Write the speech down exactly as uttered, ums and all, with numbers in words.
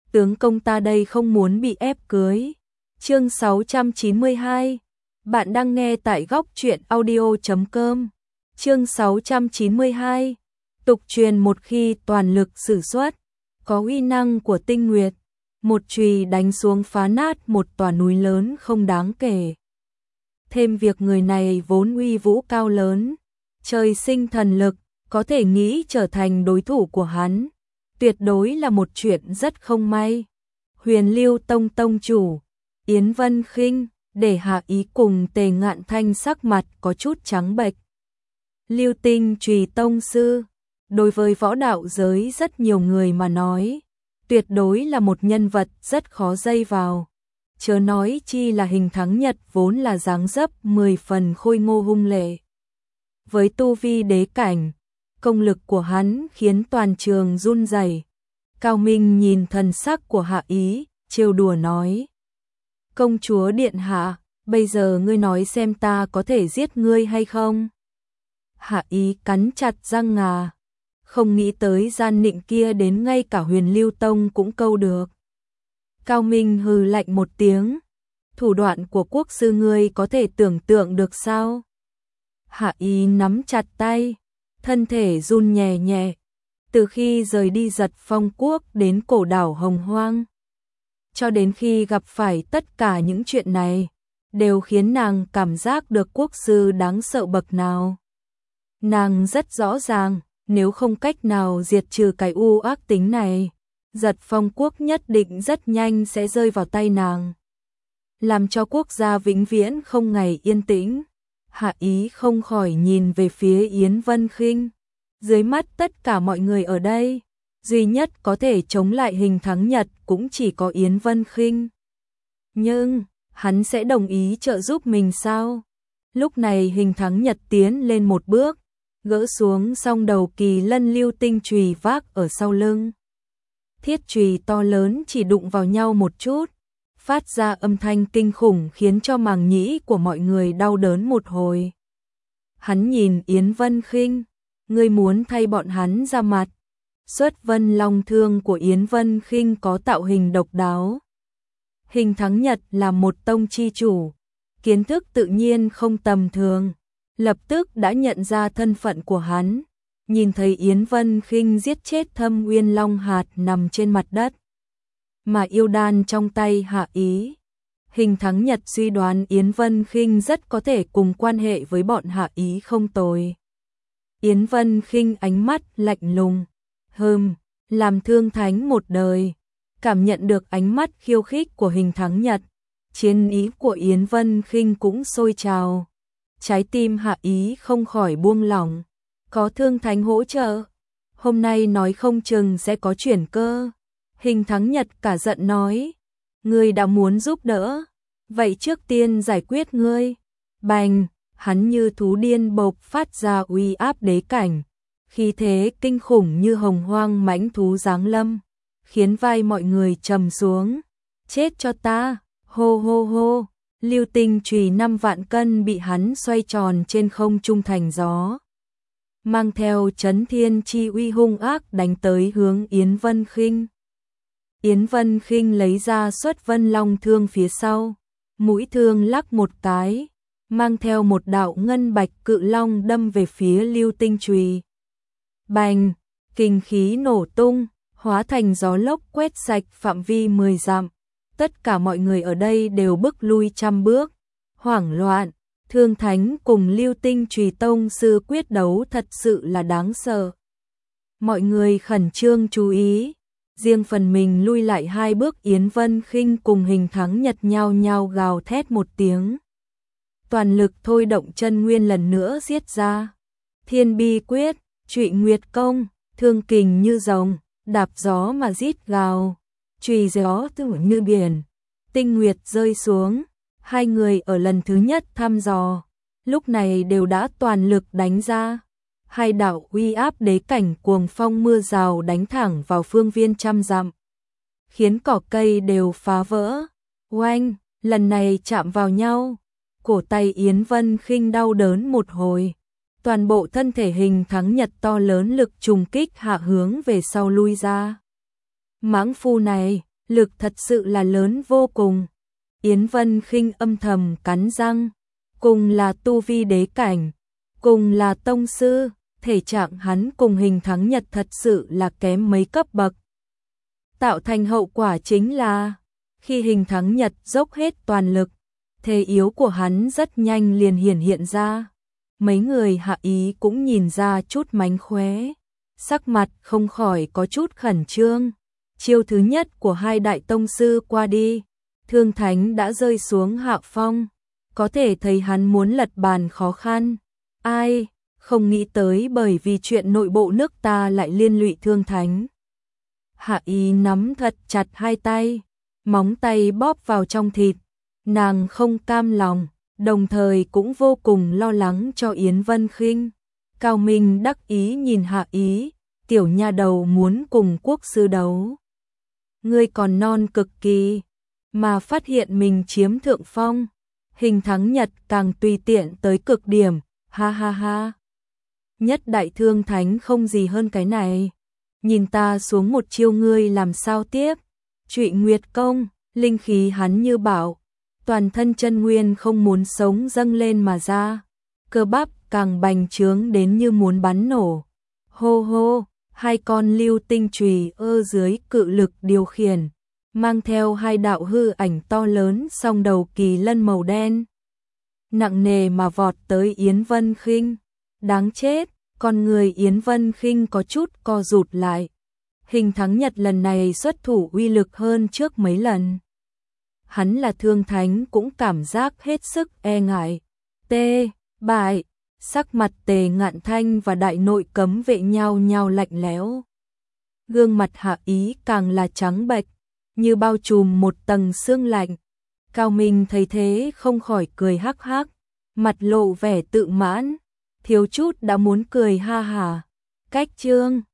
tướng công ta đây không muốn bị ép cưới. Chương sáu trăm chín mươi hai. Bạn đang nghe tại góc truyện audio chấm com. Chương sáu trăm chín mươi hai. Tục truyền một khi toàn lực sử xuất, có uy năng của tinh nguyệt, một chùy đánh xuống phá nát một tòa núi lớn không đáng kể. Thêm việc người này vốn uy vũ cao lớn, trời sinh thần lực, có thể nghĩ trở thành đối thủ của hắn, tuyệt đối là một chuyện rất không may. Huyền Lưu Tông tông chủ Yến Vân Khinh để hạ ý cùng Tề Ngạn Thanh sắc mặt có chút trắng bệch. Lưu Tinh Chùy tông sư, đối với võ đạo giới rất nhiều người mà nói, tuyệt đối là một nhân vật rất khó dây vào. Chớ nói chi là Hình Thắng Nhật vốn là dáng dấp mười phần khôi ngô hung lệ. Với tu vi đế cảnh, công lực của hắn khiến toàn trường run rẩy. Cao Minh nhìn thần sắc của Hạ Ý, trêu đùa nói: "Công chúa điện hạ, bây giờ ngươi nói xem ta có thể giết ngươi hay không?" Hạ Ý cắn chặt răng ngà, không nghĩ tới gian nịnh kia đến ngay cả Huyền Lưu Tông cũng câu được. Cao Minh hừ lạnh một tiếng: "Thủ đoạn của quốc sư ngươi có thể tưởng tượng được sao?" Hạ Ý nắm chặt tay, thân thể run nhẹ nhẹ. Từ khi rời đi Giật Phong Quốc đến cổ đảo Hồng Hoang, cho đến khi gặp phải tất cả những chuyện này, đều khiến nàng cảm giác được quốc sư đáng sợ bậc nào. Nàng rất rõ ràng, nếu không cách nào diệt trừ cái u ác tính này, Giật Phong Quốc nhất định rất nhanh sẽ rơi vào tay nàng, làm cho quốc gia vĩnh viễn không ngày yên tĩnh. Hạ Ý không khỏi nhìn về phía Yến Vân Khinh. Dưới mắt tất cả mọi người ở đây, duy nhất có thể chống lại Hình Thắng Nhật cũng chỉ có Yến Vân Khinh. Nhưng, hắn sẽ đồng ý trợ giúp mình sao? Lúc này Hình Thắng Nhật tiến lên một bước, gỡ xuống song đầu kỳ lân lưu tinh chùy vác ở sau lưng. Thiết chùy to lớn chỉ đụng vào nhau một chút, phát ra âm thanh kinh khủng khiến cho màng nhĩ của mọi người đau đớn một hồi. Hắn nhìn Yến Vân Khinh: "Ngươi muốn thay bọn hắn ra mặt?" Xuất Vân Long thương của Yến Vân Khinh có tạo hình độc đáo. Hình Thắng Nhật là một tông chi chủ, kiến thức tự nhiên không tầm thường, lập tức đã nhận ra thân phận của hắn. Nhìn thấy Yến Vân Khinh giết chết Thâm Uyên Long hạt nằm trên mặt đất, mà yêu đan trong tay Hạ Ý, Hình Thắng Nhật suy đoán Yến Vân Khinh rất có thể cùng quan hệ với bọn Hạ Ý không tồi. Yến Vân Khinh ánh mắt lạnh lùng: "Hừm, làm thương thánh một đời." Cảm nhận được ánh mắt khiêu khích của Hình Thắng Nhật, chiến ý của Yến Vân Khinh cũng sôi trào. Trái tim Hạ Ý không khỏi buông lỏng. Có thương thánh hỗ trợ, hôm nay nói không chừng sẽ có chuyển cơ. Hình Thắng Nhật cả giận nói: "Ngươi đã muốn giúp đỡ, vậy trước tiên giải quyết ngươi." Bành, hắn như thú điên bộc phát ra uy áp đế cảnh, khí thế kinh khủng như hồng hoang mãnh thú giáng lâm, khiến vai mọi người trầm xuống. "Chết cho ta!" Hô hô hô, lưu tinh chùy năm vạn cân bị hắn xoay tròn trên không trung thành gió, mang theo chấn thiên chi uy hung ác đánh tới hướng Yến Vân Khinh. Yến Vân Khinh lấy ra Xuất Vân Long thương phía sau, mũi thương lắc một cái, mang theo một đạo ngân bạch cự long đâm về phía lưu tinh chùy. Bành, kinh khí nổ tung, hóa thành gió lốc quét sạch phạm vi mười dặm. Tất cả mọi người ở đây đều bước lui trăm bước, hoảng loạn. Thương Thánh cùng Lưu Tinh Chùy tông sư quyết đấu thật sự là đáng sợ. Mọi người khẩn trương chú ý, riêng phần mình lui lại hai bước. Yến Vân Khinh cùng Hình Thắng Nhật nhao nhao gào thét một tiếng, toàn lực thôi động chân nguyên lần nữa giết ra. Thiên Bi Quyết, Trụy Nguyệt Công, thương kình như rồng, đạp gió mà rít gào, chùy gió tử như biển, tinh nguyệt rơi xuống. Hai người ở lần thứ nhất thăm dò, lúc này đều đã toàn lực đánh ra. Hai đạo uy áp đế cảnh cuồng phong mưa rào đánh thẳng vào phương viên trăm dặm, khiến cỏ cây đều phá vỡ. Oanh, lần này chạm vào nhau, cổ tay Yến Vân Khinh đau đớn một hồi. Toàn bộ thân thể Hình Thắng Nhật to lớn lực trùng kích hạ hướng về sau lui ra. Mãng phu này, lực thật sự là lớn vô cùng. Yến Vân Khinh âm thầm cắn răng, cùng là tu vi đế cảnh, cùng là tông sư, thể trạng hắn cùng Hình Thắng Nhật thật sự là kém mấy cấp bậc. Tạo thành hậu quả chính là, khi Hình Thắng Nhật dốc hết toàn lực, thế yếu của hắn rất nhanh liền hiển hiện ra. Mấy người hạ ý cũng nhìn ra chút mánh khóe, sắc mặt không khỏi có chút khẩn trương. Chiêu thứ nhất của hai đại tông sư qua đi, Thương Thánh đã rơi xuống hạ phong, có thể thấy hắn muốn lật bàn khó khăn. Ai không nghĩ tới bởi vì chuyện nội bộ nước ta lại liên lụy Thương Thánh. Hạ ý nắm thật chặt hai tay, móng tay bóp vào trong thịt, nàng không cam lòng, đồng thời cũng vô cùng lo lắng cho Yến Vân Khinh. Cao Minh đắc ý nhìn Hạ ý, tiểu nha đầu muốn cùng quốc sư đấu. Ngươi còn non cực kỳ, mà phát hiện mình chiếm thượng phong. Hình Thắng Nhật càng tùy tiện tới cực điểm, ha ha ha. Nhất đại Thương Thánh không gì hơn cái này. Nhìn ta xuống một chiêu ngươi làm sao tiếp. Trụy Nguyệt công, linh khí hắn như bảo, toàn thân chân nguyên không muốn sống dâng lên mà ra, cơ bắp càng bành trướng đến như muốn bắn nổ. Hô hô, hai con lưu tinh chùy ơ dưới cự lực điều khiển, mang theo hai đạo hư ảnh to lớn song đầu kỳ lân màu đen, nặng nề mà vọt tới Yến Vân Khinh. Đáng chết, con người Yến Vân Khinh có chút co rụt lại. Hình Thắng Nhật lần này xuất thủ uy lực hơn trước mấy lần. Hắn là Thương Thánh cũng cảm giác hết sức e ngại. Tê, bại, sắc mặt Tề Ngạn Thanh và đại nội cấm vệ nhau nhau lạnh lẽo. Gương mặt Hạ ý càng là trắng bệch, như bao trùm một tầng sương lạnh. Cao Minh thấy thế không khỏi cười hắc hắc, mặt lộ vẻ tự mãn, thiếu chút đã muốn cười ha hả. Cách chương